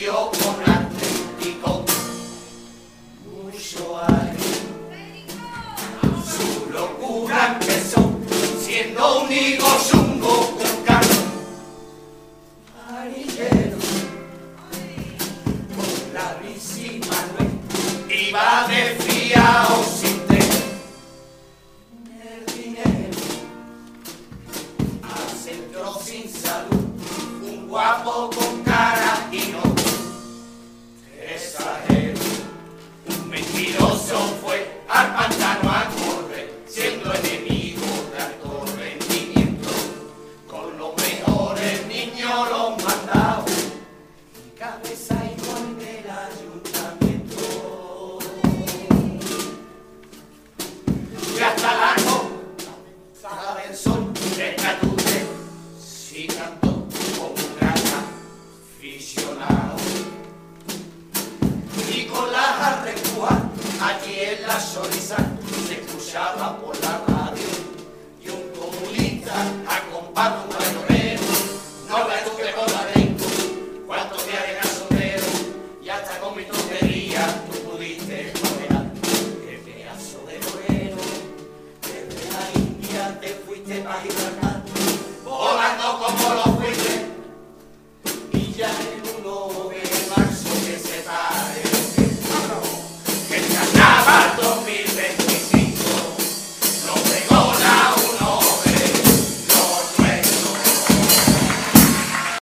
nació con Atlético, mucho ánimo. Su locura empezó siendo un higo chungo con carro. Marillero, con la bici Manuel, iba desfiado sin tren. El dinero, al centro sin salud, un guapo con cara y no. Exagero, un mentiroso fue al pantano a correr, siendo enemigo de alto rendimiento. Con los mejores niños los mandaba y cabeza